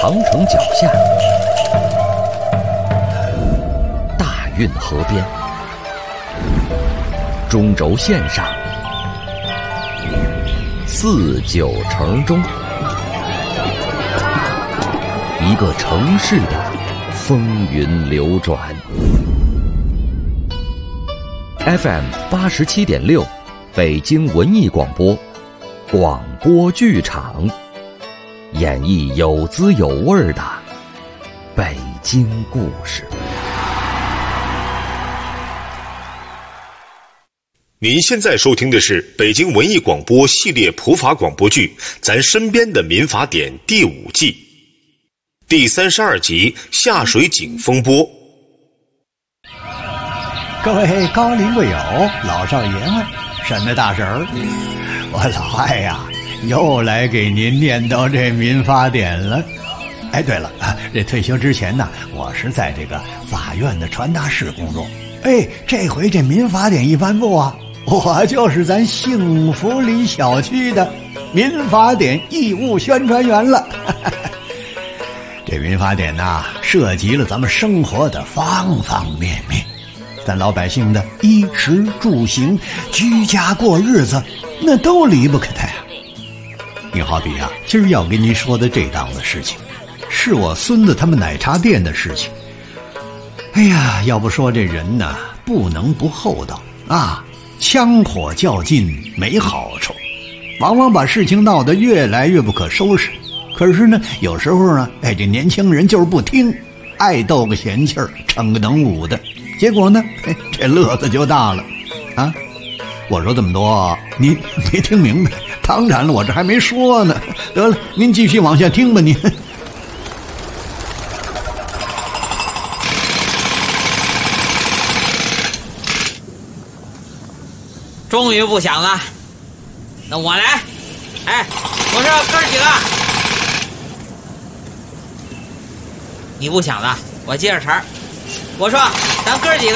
长城脚下，大运河边，中轴线上，四九城中，一个城市的风云流转。FM 87.6，北京文艺广播，广播剧场，演绎有滋有味的北京故事。 您现在收听的是北京文艺广播系列普法广播剧《咱身边的民法典》第5季第32集下水井风波。 各位高龄贵友、老少爷们、婶子大婶儿，我老艾呀，又来给您念叨这民法典了。哎，对了，这退休之前呢，我是在这个法院的传达室工作。哎，这回这民法典一颁布啊，我就是咱幸福里小区的民法典义务宣传员了。这民法典呐，涉及了咱们生活的方方面面。咱老百姓的衣食住行、居家过日子，那都离不开它呀。你好比啊，今儿要跟您说的这档子事情，是我孙子他们奶茶店的事情。哎呀，要不说这人呐，不能不厚道啊，枪火较劲没好处，往往把事情闹得越来越不可收拾。可是呢，有时候呢，哎，这年轻人就是不听，爱斗个闲气儿，逞个能武的。结果呢，这乐子就大了啊！我说这么多，您没听明白？当然了，我这还没说呢。得了，您继续往下听吧，您。 终于不响了，那我来。哎，我说哥几个，你不响了，我接着茬儿。我说咱哥几个，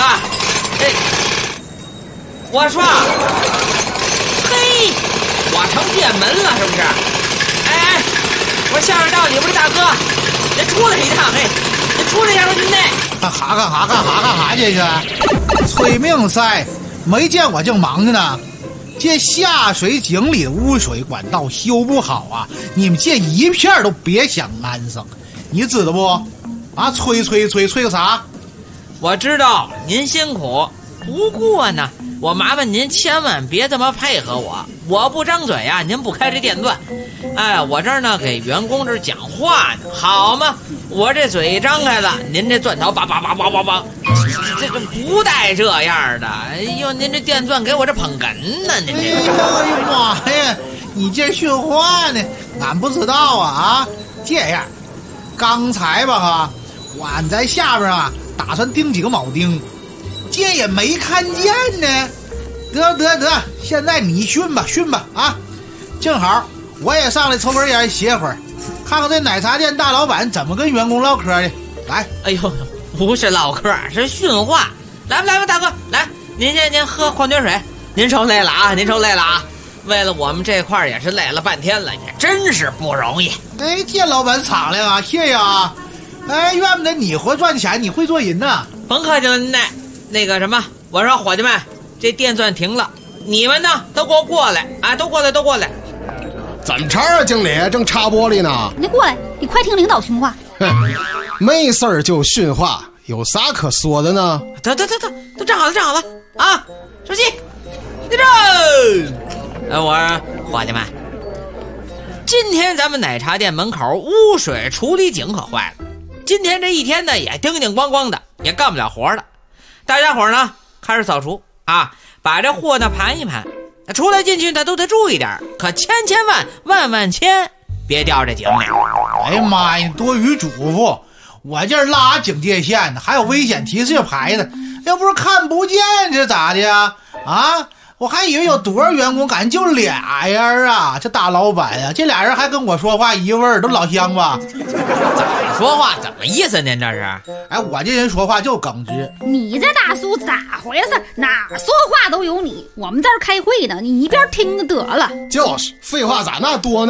我说，嘿，我成电门了是不是？哎，我下水道里边的大哥，您出来一趟，嘿，您出来一下您那干哈这是？催命噻，没见我正忙着呢。这下水井里的污水管道修不好啊，你们这一片都别想安生，你知道不？啊，催个啥？ 我知道您辛苦，不过呢，我麻烦您千万别这么配合我，我不张嘴啊，您不开这电钻。哎，我这儿呢给员工这讲话呢，好吗？我这嘴一张开了，您这钻头叭叭叭叭叭叭，这不带这样的。哎呦，您这电钻给我这捧哏呢，您这。 哎呀妈呀，你这训话呢？俺不知道啊这样，刚才吧哈，俺在下边啊。打算钉几个铆钉，这也没看见呢。得，现在你训吧啊！正好我也上来抽根烟歇会儿，看看这奶茶店大老板怎么跟员工唠嗑的。来， 哎呦，不是唠嗑，是训话。来吧，大哥，来，您喝矿泉水。您受累了啊！为了我们这块也是累了半天了，也真是不容易。 哎，这老板敞亮啊，谢谢啊。哎，怨不得你会赚钱，你会做人呐。 甭客气了，那个什么，我说伙计们，这电钻停了，你们呢都给我过来啊，都过来。 怎么着啊，经理正插玻璃呢？ 你过来，你快听领导训话。 哼，没事儿就训话，有啥可说的呢？ 都站好了啊！出气，立正。我说伙计们，今天咱们奶茶店门口污水处理井可坏了。今天这一天呢也叮叮咣咣的，也干不了活了。大家伙呢开始扫除啊，把这货呢盘一盘，出来进去呢都得注意点，可千万千别掉这井里。 哎呀妈呀，多余嘱咐，我这儿拉警戒线呢，还有危险提示牌子，要不是看不见这咋的呀？啊，我还以为有多少员工，感觉就俩人啊，这大老板啊，这俩人还跟我说话一味儿，都老乡吧？ 说话怎么意思？您这是？ 哎，我这人说话就耿直。 你这大叔咋回事？哪说话都有你，我们这儿开会呢，你一边听着得了。 就是，废话咋那多呢？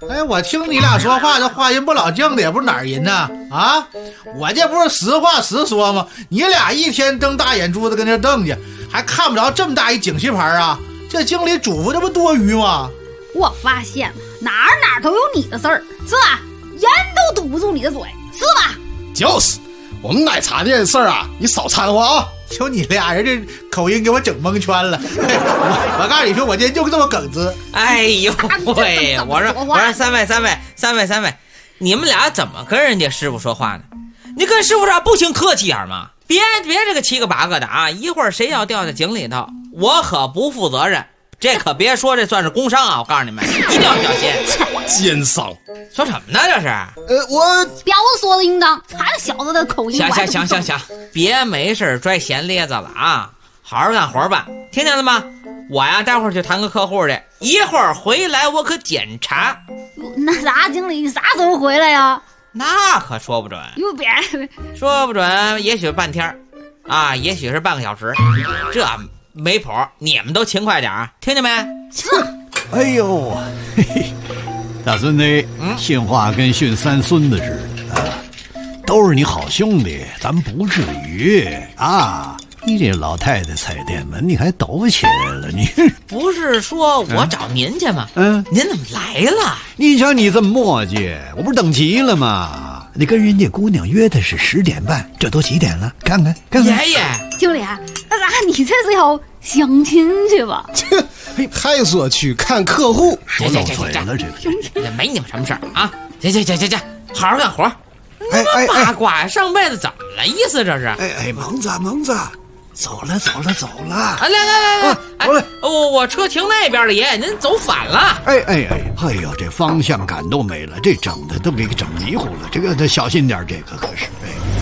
哎，我听你俩说话，这话音不老正的，也不是哪儿人呢？啊，我这不是实话实说吗？你俩一天瞪大眼珠子跟那瞪着，还看不着这么大一警示牌啊？这经理嘱咐这不多余吗？ 我发现哪儿都有你的事儿，是吧？人都堵不住你的嘴，是吧？ 就是，我们奶茶店的事儿啊，你少掺和啊！ 就你俩人这口音给我整蒙圈了。我告诉你说，我今天就这么耿直。 哎呦喂！我说三位，你们俩怎么跟人家师傅说话呢？你跟师傅这不行客气点吗？别这个七个八个的啊！一会儿谁要掉在井里头，我可不负责任。这可别说这算是工伤啊！我告诉你们，一定要小心。 奸商， 说什么呢？这是？ 我表说的应当，还有小子的口音。 行，别没事拽闲咧子了啊！好好干活吧，听见了吗？我呀，待会儿去谈个客户去，一会儿回来我可检查。 那啥，经理啥时候回来呀？ 那可说不准。 又别说不准，也许半天啊，也许是半个小时，这没谱，你们都勤快点啊，听见没？ 哎呦，嘿嘿，大孙子，训话跟训三孙子似的啊，都是你好兄弟，咱不至于啊。你这老太太踩店门，你还抖起来了？你不是说我找您去吗？您怎么来了？ 你瞧你这么磨叽，我不是等急了吗？你跟人家姑娘约的是10点半，这都几点了？看看。 爷爷， 经理，那啥，你这是要相亲去吧？ 还说去看客户，说漏嘴了， 这没你们什么事儿啊！行，好好干活。八卦上辈子怎么了？意思这是？ 蒙子。走了！ 来，我车停那边了，爷爷，您走反了。 哎呦，这方向感都没了，这整的都给整迷糊了。这个得小心点，这个可是。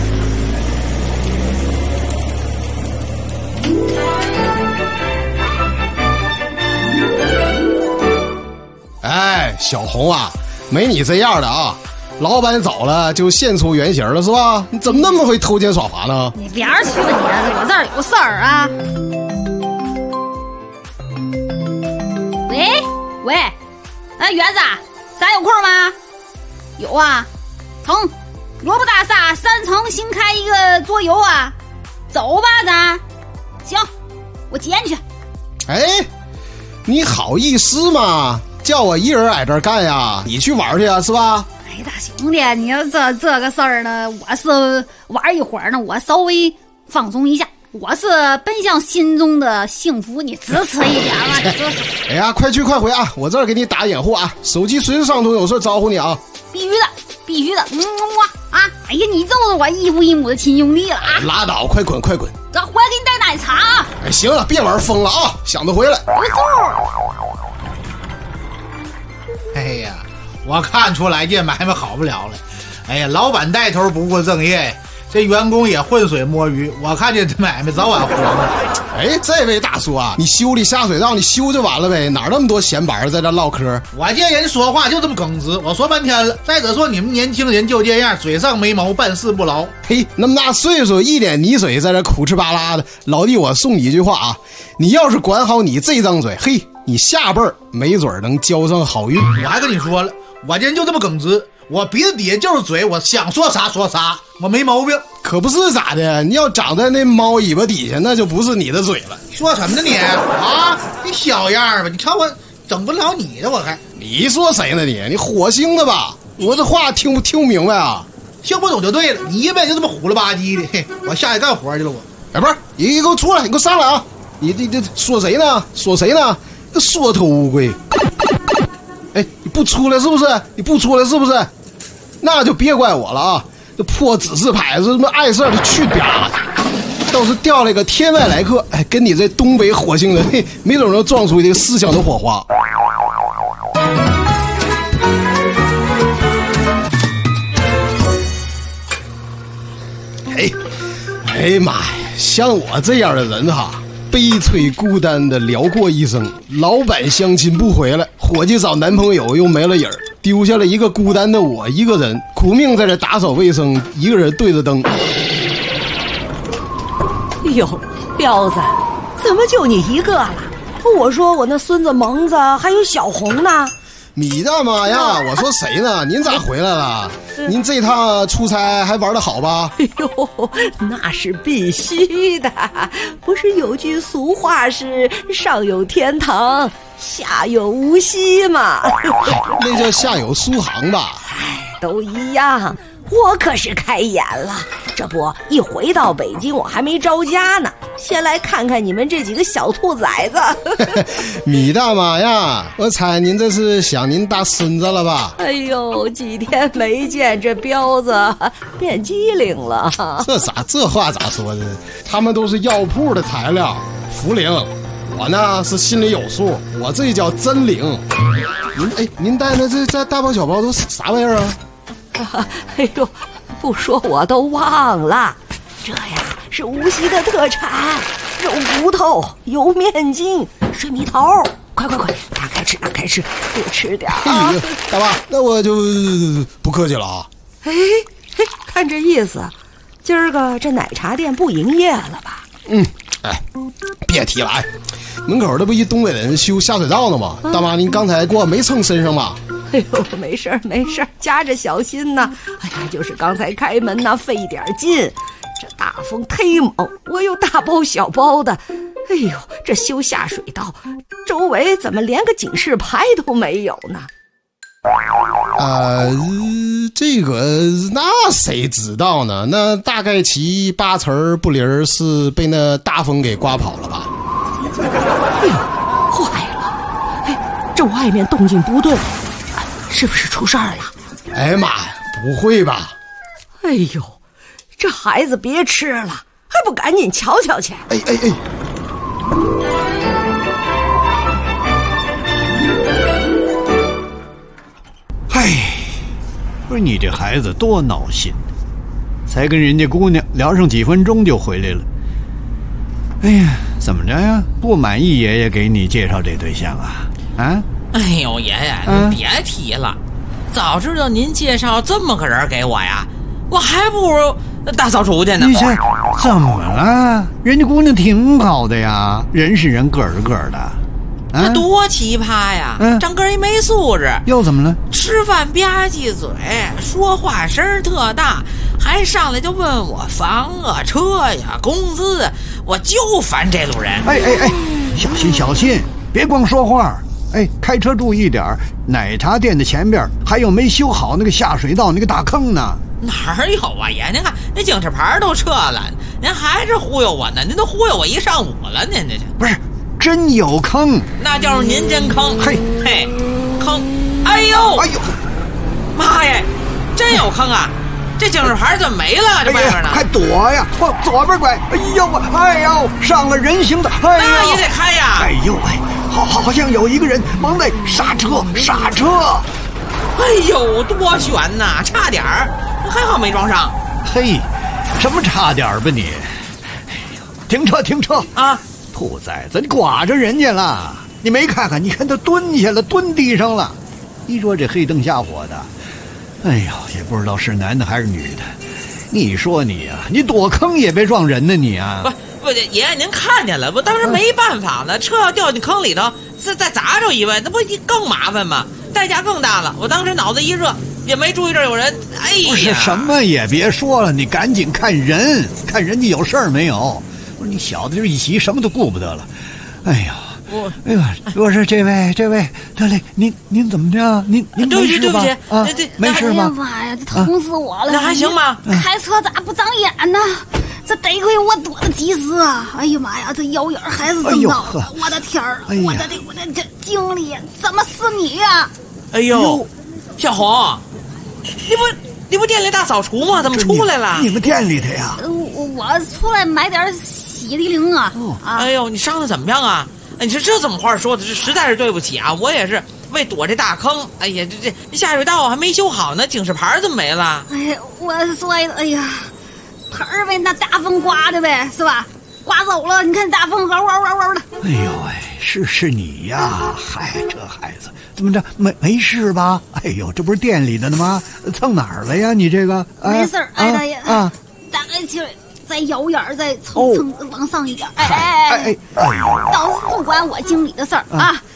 哎，小红啊，没你这样的啊！老板走了就现出原形了是吧？你怎么那么会偷奸耍滑呢？ 你别说你，我这儿有事儿啊。喂，园子，咱有空吗？有啊，萝卜大厦3层新开一个桌游啊，走吧咱。行，我接你去。 哎，你好意思吗？叫我一人在这儿干呀？你去玩去啊，是吧？ 哎，大兄弟，你要这个事儿呢，我是玩一会儿呢，我稍微放松一下。我是奔向心中的幸福，你支持一点嘛？你支持。 哎呀，快去快回啊！我这儿给你打掩护啊，手机随时上头，有事招呼你啊。 必须的，啊！哎呀，你就是我异父异母的亲兄弟了啊！ 拉倒，快滚！ 这回来给你带奶茶啊！ 哎，行了，别玩疯了啊！想着回来。 哎呀，我看出来这买卖好不了了。哎呀，老板带头不务正业，这员工也浑水摸鱼，我看这买卖早晚黄了。 哎，这位大叔啊，你修理下水道你修就完了呗，哪那么多闲板在这唠嗑？ 我见人说话就这么耿直，我说半天了。再者说你们年轻人就这样，嘴上没毛，办事不牢。 嘿，那么大岁数一脸泥水在这苦吃巴拉的，老弟我送你一句话啊，你要是管好你这张嘴，嘿，你下辈儿没准能交上好运。 我还跟你说了，我这人就这么耿直，我鼻子底下就是嘴，我想说啥说啥，我没毛病。 可不是咋的，你要长在那猫尾巴底下，那就不是你的嘴了。 说什么呢你啊？你小样吧，你看我整不了你的，我还。 你说谁呢你火星的吧？我这话听不明白啊？ 听不懂就对了，你一辈子就这么虎了吧唧的。嘿，我下去干活去了我。 哎，不是，你给我出来，你给我上来啊！你这说谁呢？说谁呢？这缩头乌龟。哎，你不出来是不是？你不出来是不是？那就别怪我了啊！这破指示牌是什么碍事的去边儿，倒是掉了一个天外来客，哎，跟你这东北火星人，嘿，没准能撞出一个思想的火花。哎呀妈呀，像我这样的人哈，悲催孤单的聊过一生，老板相亲不回来，伙计找男朋友又没了影儿，丢下了一个孤单的我一个人，苦命在这打扫卫生，一个人对着灯。 哟，彪子，怎么就你一个了？我说我那孙子蒙子还有小红呢。 米大妈呀，我说谁呢？您咋回来了？您这趟出差还玩得好吧？ 哎呦，那是必须的。不是有句俗话是上有天堂，下有无锡吗？ 那叫下有苏杭吧？ 都一样。我可是开眼了，这不一回到北京我还没着家呢，先来看看你们这几个小兔崽子。 米大妈呀，我猜您这是想您大孙子了吧？ 哎呦，几天没见，这彪子变机灵了。 这话咋说的？他们都是药铺的材料，茯苓。我呢是心里有数，我这叫真灵。您带的这大包小包都啥玩意儿啊？ 哎呦，不说我都忘了，这呀是无锡的特产，肉骨头、油面筋、水蜜桃。快，打开吃，多吃点啊！ 大爸，那我就不客气了啊。 哎，看这意思，今儿个这奶茶店不营业了吧？ 别提了，门口这不一东北人修下水道呢吗？大妈，您刚才过没蹭身上吗？ 哎呦，没事儿，夹着小心呐。哎呀，就是刚才开门呐，费点劲，这大风忒猛，我又大包小包的。哎呦，这修下水道，周围怎么连个警示牌都没有呢？ 这个那谁知道呢？那大概其8成不离儿是被那大风给刮跑了吧？ 哎呦，坏了！哎，这外面动静不对。是不是出事儿了？ 哎呀妈呀，不会吧？ 哎呦，这孩子别吃了，还不赶紧瞧瞧去！ 不是你这孩子多闹心，才跟人家姑娘聊上几分钟就回来了。哎呀，怎么着呀？不满意爷爷给你介绍这对象啊？ 哎呦，爷爷，您别提了，早知道您介绍这么个人给我呀，我还不如大扫除去呢。 你这怎么了？人家姑娘挺好的呀，人是人，个儿是个儿的。 他多奇葩呀！整个一没素质， 又怎么了？ 吃饭吧唧嘴，说话声特大，还上来就问我房啊、车呀、工资，我就烦这路人。 小心，别光说话。开车注意点，奶茶店的前边还有没修好那个下水道那个大坑呢。 哪有啊爷？您看那警示牌都撤了，您还是忽悠我呢？您都忽悠我1上午了，您这不是真有坑？ 那就是您真坑。坑！哎呦，妈呀，真有坑啊！这警示牌怎么没了？这外边呢？ 快躲呀！往左边拐！哎呦，上了人行的！ 那也得开呀！ 好像有一个人忙得刹车！ 哎呦，多悬呐，差点儿，还好没撞上。 什么差点吧你？停车啊！ 兔崽子，你刮着人家了！你没看看？你看他蹲下了，蹲地上了。你说这黑灯瞎火的，哎呦，也不知道是男的还是女的。你说你啊，你躲坑也别撞人呢你啊！ 不，爷爷您看见了，我当时没办法了，车要掉进坑里头，再砸着一位，那不更麻烦吗？代价更大了。我当时脑子一热，也没注意这儿有人。哎呀， 不是什么也别说了，你赶紧看人家有事儿没有。不是你小子就一急，什么都顾不得了。我说这位，得嘞，您怎么着？您没事吧？ 对不起， 没事吧？ 哎呀妈呀，这疼死我了！ 那还行吗？ 开车咋不长眼呢？这得亏我躲得及时啊！哎呀妈呀，这腰眼还是真高！我的天儿！我的这经理，怎么是你呀？ 哎呦，小红，你不店里大扫除吗？怎么出来了？ 你们店里的呀？ 我出来买点洗涤灵啊！ 哎呦，你伤的怎么样啊？你说这怎么话说的？这实在是对不起啊！我也是为躲这大坑。哎呀，这下水道还没修好呢，警示牌怎么没了？ 哎呀，我摔的，哎呀，盆儿呗，那大风刮的呗，是吧？刮走了，你看大风嗷的。 哎呦是你呀！嗨，这孩子怎么着没事吧？哎呦，这不是店里的呢吗？蹭哪儿了呀？你这个没事儿，大爷大概就在腰眼再蹭往上一点。倒是不管我经理的事儿啊！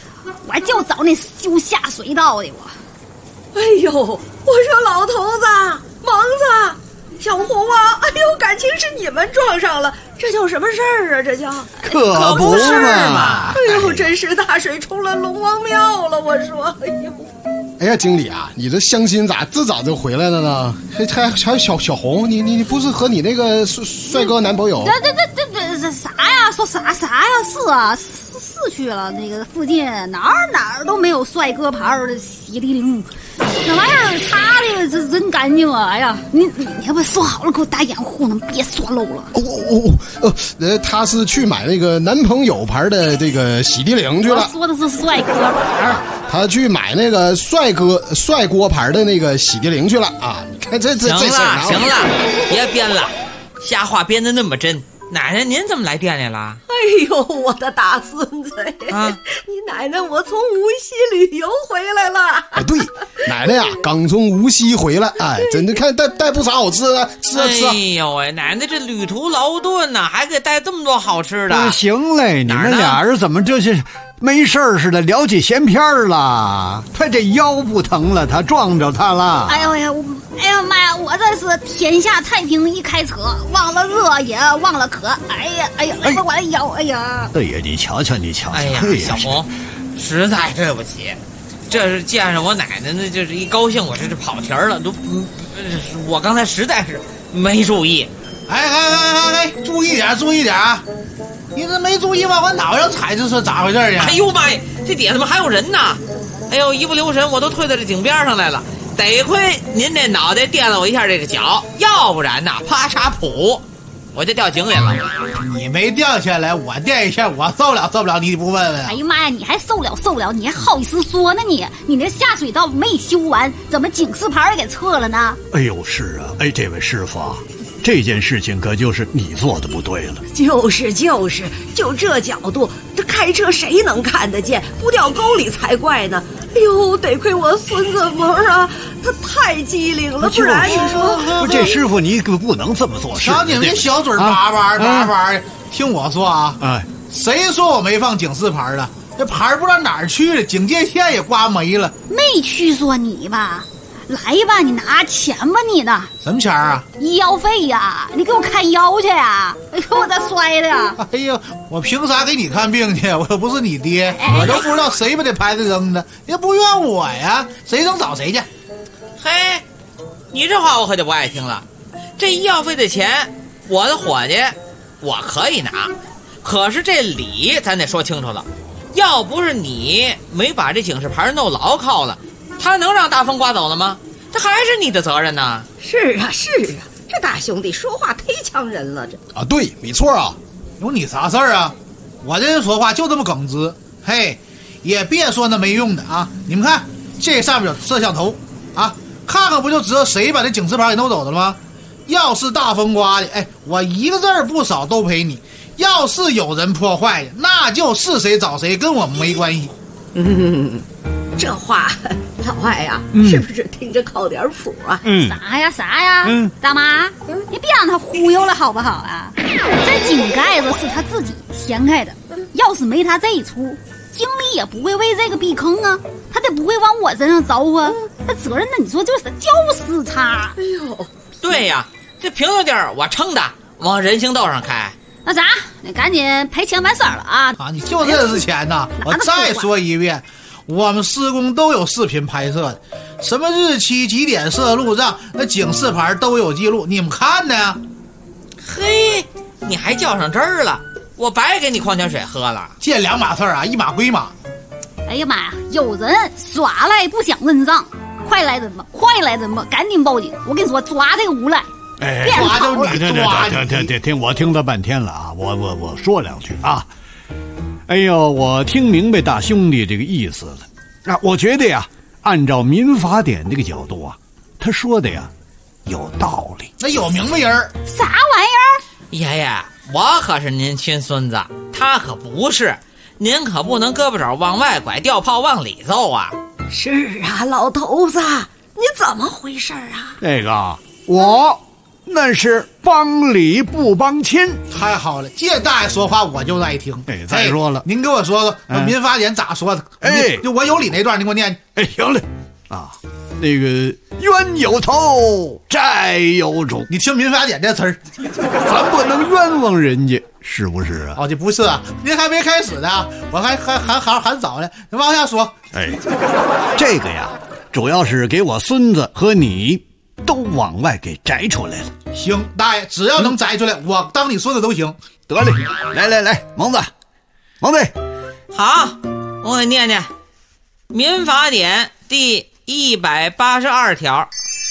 我还就找那修下水道的我。 哎呦，我说老头子、蒙子、小红啊，哎呦，感情是你们撞上了，这叫什么事儿啊？这叫可不是嘛！ 哎呦，真是大水冲了龙王庙了！我说，哎呦， 哎呀，经理啊，你这相亲咋这早就回来了呢？还有小红，你不是和你那个帅哥男朋友？ 这啥呀？说啥呀？是啊，是去了那个附近哪儿都没有帅哥牌的洗涤灵。那玩意儿擦的这真干净啊！哎呀，你要不说好了给我打掩护呢，别说漏了。 他是去买那个男朋友牌的这个洗涤灵去了。 我说的是帅哥牌。 他去买那个帅锅牌的那个洗涤灵去了啊！你看这行了，别编了，瞎话编得那么真。奶奶，您怎么来店里了？ 哎呦，我的大孙子啊！你奶奶，我从无锡旅游回来了。 哎，对，奶奶呀，刚从无锡回来，哎，真的看带不少好吃的，吃啊！ 哎呦喂，奶奶这旅途劳顿呐，还给带这么多好吃的。 不行嘞，你们俩人怎么这是没事儿似的聊起闲篇了？他这腰不疼了，他撞着他了。 哎呀妈呀！我这是天下太平一开车，忘了热也忘了渴。哎呀，我的腰，哎呀！ 哎呀，你瞧瞧， 哎呀，小红，实在对不起，这是见着我奶奶呢，就是一高兴，我这跑题儿了，我刚才实在是没注意。 哎，注意点啊！你这没注意往我脑上踩，这是咋回事呀？ 哎呦妈呀，这底下怎么还有人呢？哎呦，一不留神我都退到这井边上来了。得亏您这脑袋垫了我一下这个脚，要不然呐，啪嚓噗，我就掉井里了。 你没掉下来，我垫一下，我受不了，你不问问？ 哎呀妈呀，你还受不了，你还好意思说呢你那下水道没修完，怎么警示牌给撤了呢？ 哎呦，是啊，哎，这位师傅啊，这件事情可就是你做的不对了。 就是，就这角度，这开车谁能看得见？不掉沟里才怪呢！哎呦，得亏我孙子萌啊，他太机灵了，不然你说， 这师傅你可不能这么做事。 瞧你们这小嘴叭叭，听我说啊， 哎， 谁说我没放警示牌的？这牌不知道哪儿去了，警戒线也刮没了。 没去说你吧。来吧，你拿钱吧你呢？ 什么钱啊？ 医药费呀！你给我看腰去呀！哎呦，我这摔的呀！ 哎呦，我凭啥给你看病去？我又不是你爹，我都不知道谁把这牌子扔的，也不怨我呀，谁扔找谁去。 嘿，你这话我可就不爱听了。这医药费的钱，我的伙计我可以拿，可是这理咱得说清楚了。要不是你没把这警示牌弄牢靠了，他能让大风刮走了吗？这还是你的责任呢。 是啊，这大兄弟说话忒呛人了，这啊，对，没错啊。 有你啥事儿啊？我这人说话就这么耿直，嘿，也别说那没用的啊！你们看，这上面有摄像头啊，看看不就知道谁把这警示牌给弄走了吗？要是大风刮的，哎，我一个字儿不少都赔你；要是有人破坏的，那就是谁找谁，跟我们没关系。 这话老外呀，是不是听着靠点谱啊？ 啥呀？大妈，你别让他忽悠了好不好啊？这井盖子是他自己填开的，要是没他这一出，经理也不会为这个避坑啊，他得不会往我身上招啊。那责任呢？你说就是他。 哎呦， 对呀，这平头地儿我撑的，往人行道上开。 那啥，你赶紧赔钱完事儿了啊！ 啊，你就认识钱呐！我再说一遍。我们施工都有视频拍摄的，什么日期几点设路障，那警示牌都有记录，你们看呢呀？ 嘿，你还较上真儿了，我白给你矿泉水喝了。 这两码事儿啊，一码归码。 哎呀妈呀，有人耍赖不想认账，快来人吧，赶紧报警！我跟你说，抓这个无赖。 哎， 抓住你， 对，听我听了半天了啊，我说两句啊。哎呦，我听明白大兄弟这个意思了啊！我觉得呀，按照民法典这个角度啊，他说的呀有道理。 那有明白人啥玩意儿？ 爷爷，我可是您亲孙子，他可不是，您可不能胳膊肘往外拐，掉炮往里揍啊！ 是啊，老头子，你怎么回事啊？ 这个我那是帮理不帮亲。 太好了，这大爷说话我就爱听。 再说了， 您给我说说民法典咋说的？就我有理那段，您给我念。 行嘞啊，那个冤有头，债有主。 你听民法典这词儿， 咱不能冤枉人家，是不是啊？ 哦，这不是啊，您还没开始呢，我还早呢，你往下说。 这个呀，主要是给我孙子和你都往外给摘出来了。 行，大爷，只要能摘出来，我当你孙子都行。 得嘞，来，蒙子， 好，我给念念《民法典》第182条：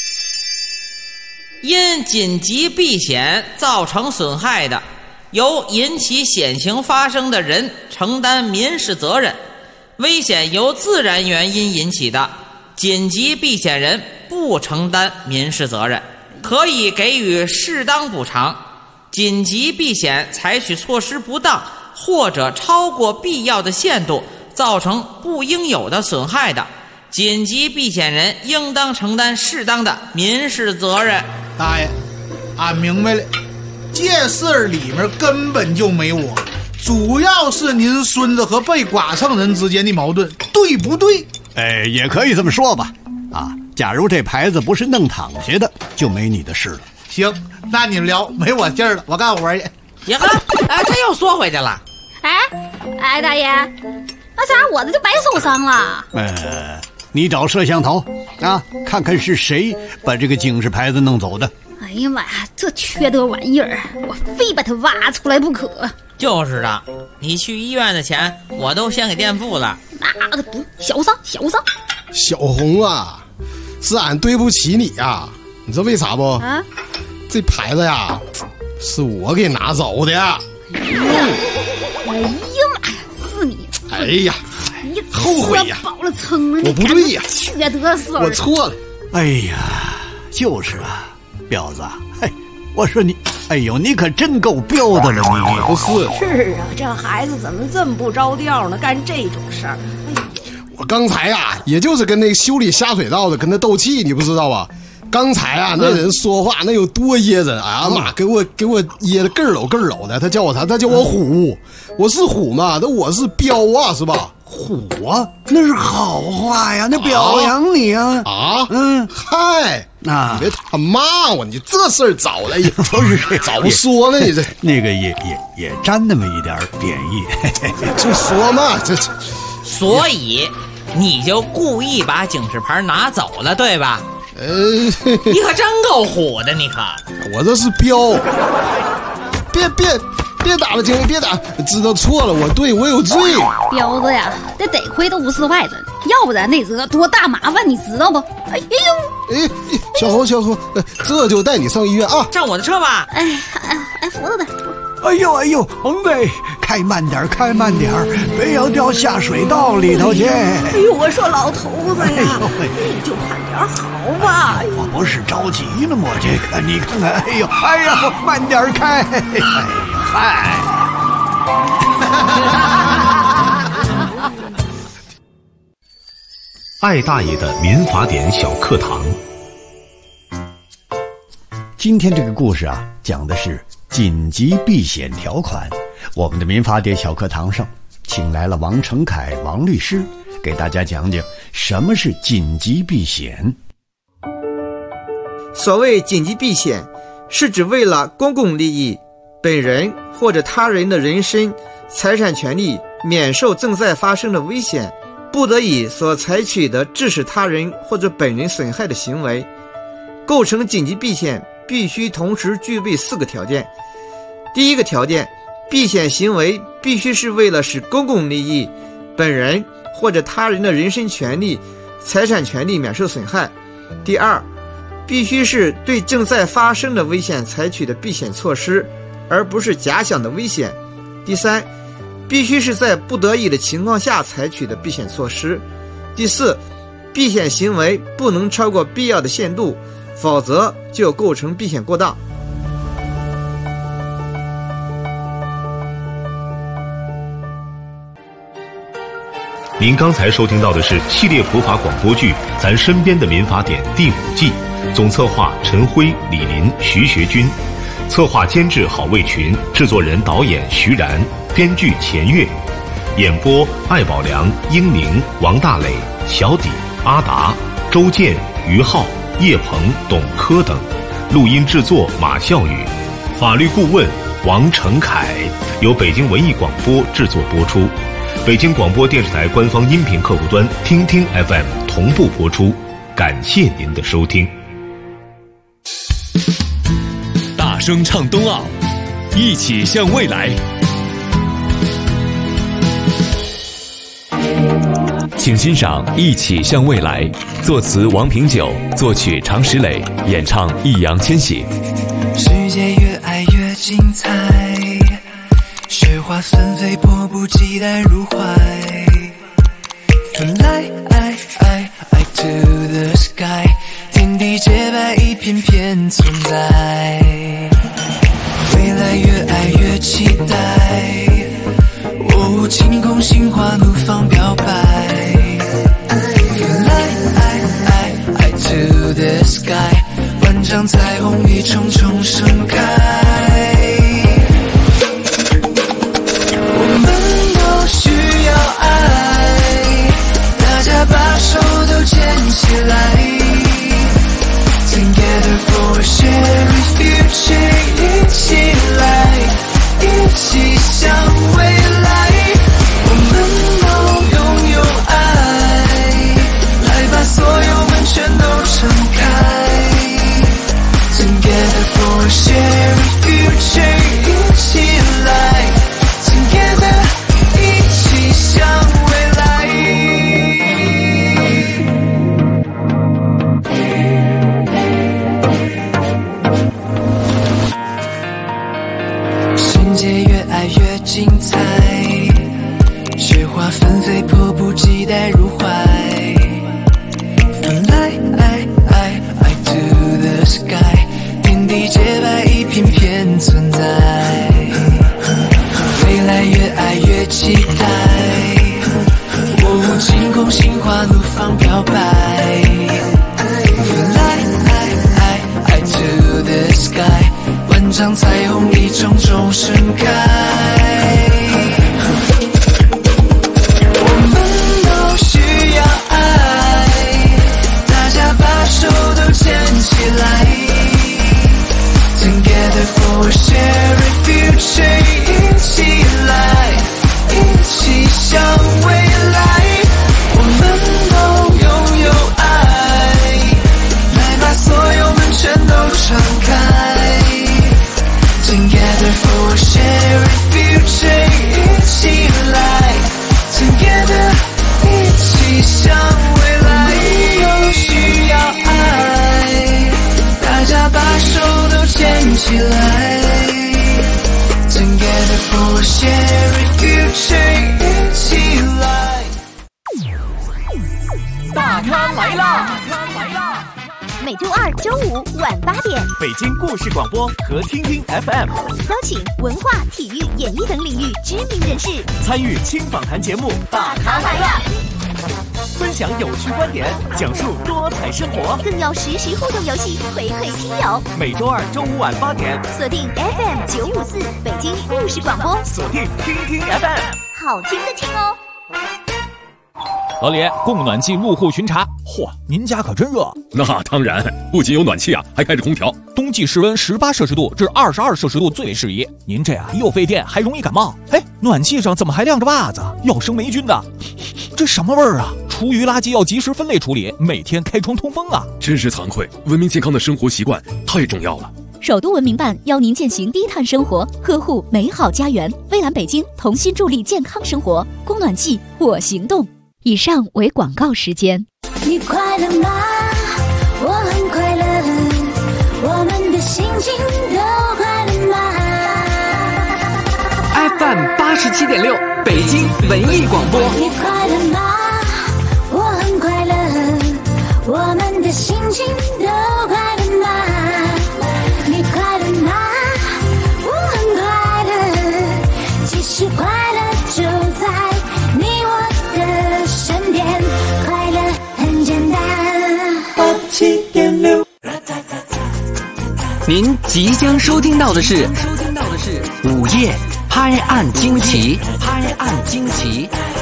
因紧急避险造成损害的，由引起险情发生的人承担民事责任；危险由自然原因引起的，紧急避险人不承担民事责任，可以给予适当补偿。紧急避险采取措施不当或者超过必要的限度，造成不应有的损害的，紧急避险人应当承担适当的民事责任。 大爷，俺明白了，这事儿里面根本就没我，主要是您孙子和被剐蹭人之间的矛盾，对不对？ 也可以这么说吧。假如这牌子不是弄躺下的，就没你的事了。 行，那你聊没我劲儿了，我干活去。 呀呵，这又缩回去了。 哎，大爷，那咋我的就白受伤了？ 你找摄像头啊，看看是谁把这个警示牌子弄走的。 哎呀妈呀，这缺德玩意儿，我非把它挖出来不可。 就是的，你去医院的钱我都先给垫付了。 那个不，小伤。 小红啊，是俺对不起你呀，你知道为啥不？这牌子呀，是我给拿走的。 哎呀妈呀，是你！ 哎呀， 你后悔呀！ 饱了撑了， 我不对呀， 缺德事儿！ 我错了。 哎呀，就是啊，彪子，我说你，你可真够彪的了，你不是？ 是啊，这孩子怎么这么不着调呢？干这种事儿！ 我刚才啊，也就是跟那个修理下水道的跟他斗气，你不知道吧？刚才啊，那人说话那有多噎人！哎呀妈，给我噎得更搂的。他叫我啥？他叫我虎，我是虎嘛？那我是彪啊，是吧？ 虎啊，那是好话呀，那表扬你啊！ 嗨，你别他骂我，你这事儿早了也不是早说了，你这那个也沾那么一点贬义， 就说嘛，这所以你就故意把警示牌拿走了，对吧？你可真够虎的，你可！ 我这是彪，别打了，经理，别打，知道错了，我有罪。 彪子呀，这得亏都不是外人，要不然那惹多大麻烦，你知道不？哎呦， 小红，这就带你上医院啊！ 上我的车吧！ 扶着点。 哎呦，蒙贝，开慢点，别要掉下水道里头去。 哎呦，我说老头子呀，你就慢点好吧。 我不是着急呢吗？这个你看看，哎呀，慢点开。 艾大爷的民法典小课堂。 今天这个故事啊，讲的是紧急避险条款。我们的民法典小课堂上，请来了王成凯王律师，给大家讲讲什么是紧急避险。 所谓紧急避险，是指为了公共利益，本人或者他人的人身、财产权利免受正在发生的危险，不得已所采取的致使他人或者本人损害的行为。构成紧急避险必须同时具备4个条件。第一个条件，避险行为必须是为了使公共利益、本人或者他人的人身权利、财产权利免受损害。第二，必须是对正在发生的危险采取的避险措施，而不是假想的危险。第三，必须是在不得已的情况下采取的避险措施。第四，避险行为不能超过必要的限度，否则就构成避险过当。 您刚才收听到的是系列普法广播剧《咱身边的民法典》第5季， 总策划陈辉、李林、徐学军，策划监制郝卫群，制作人导演徐然，编剧钱月，演播艾宝良、英宁、王大磊、小底、阿达、周健、于浩、叶鹏、董珂等，录音制作马笑宇，法律顾问王成凯，由北京文艺广播制作播出。北京广播电视台官方音频客户端听听 FM 同步播出，感谢您的收听。 大声唱冬奥，一起向未来。请欣赏《一起向未来》，作词王平久，作曲常石磊，演唱易烊千玺。 世界越爱越精彩，雪花纷飞，迫不及待入怀。Fly to the sky， 天地洁白，一片片存在。未来越爱越期待，晴空心花怒放表白。Fly to the sky， 万丈彩虹一重重盛开。我们都需要爱，大家把手都牵起来。Together for a shared future， 一起来，一起向未来。我们都拥有爱，来把所有门全都敞开。Together for a shared future， 一起来 Together， 一起向未来。世界越爱越精彩，雪花纷飞，迫不及待入怀。Fly to the sky， 天地洁白，一片片存在。未来越爱越期待，晴空心花怒放表白。Fly to the sky， 万丈彩虹一重重盛开。我们都需要爱，大家把手都牵起来。Together for a shared future， 一起来，一起向未来。我们都拥有爱，来把所有门全都敞开。Together for a shared future， 一起来 Together， 一起向未来。都需要爱，大家把手都牵起来。Together for a shared future， 一起来。 大咖来啦！ 每周二、周五晚8点， 北京故事广播和听听 FM 邀请文化、体育、演艺等领域知名人士参与轻访谈节目《大咖来啦》，分享有趣观点，讲述多彩生活， 更有实时互动游戏回馈听友。 每周二、周五晚8点， 锁定 FM 954北京故事广播， 锁定听听 FM， 好听的听哦。 老李，供暖气入户巡查。嚯，您家可真热。 那当然，不仅有暖气啊，还开着空调。 冬季室温18摄氏度至22摄氏度最为适宜。您这又费电，还容易感冒。哎，暖气上怎么还晾着袜子？要生霉菌的。这什么味儿啊？厨余垃圾要及时分类处理，每天开窗通风啊。 真是惭愧，文明健康的生活习惯太重要了。 首都文明办邀您践行低碳生活，呵护美好家园。蔚蓝北京同心助力健康生活，供暖季我行动。以上为广告时间。 你快乐吗？我很快乐，我们的心情都快乐吗 ？FM 87.6，北京文艺广播。 你快乐吗？我很快乐，我们的心情都快乐吗？你快乐吗？我很快乐，其实快乐就在你我的身边，快乐很简单。 87.6 您即将收听到的是午夜拍案惊奇。拍案惊奇。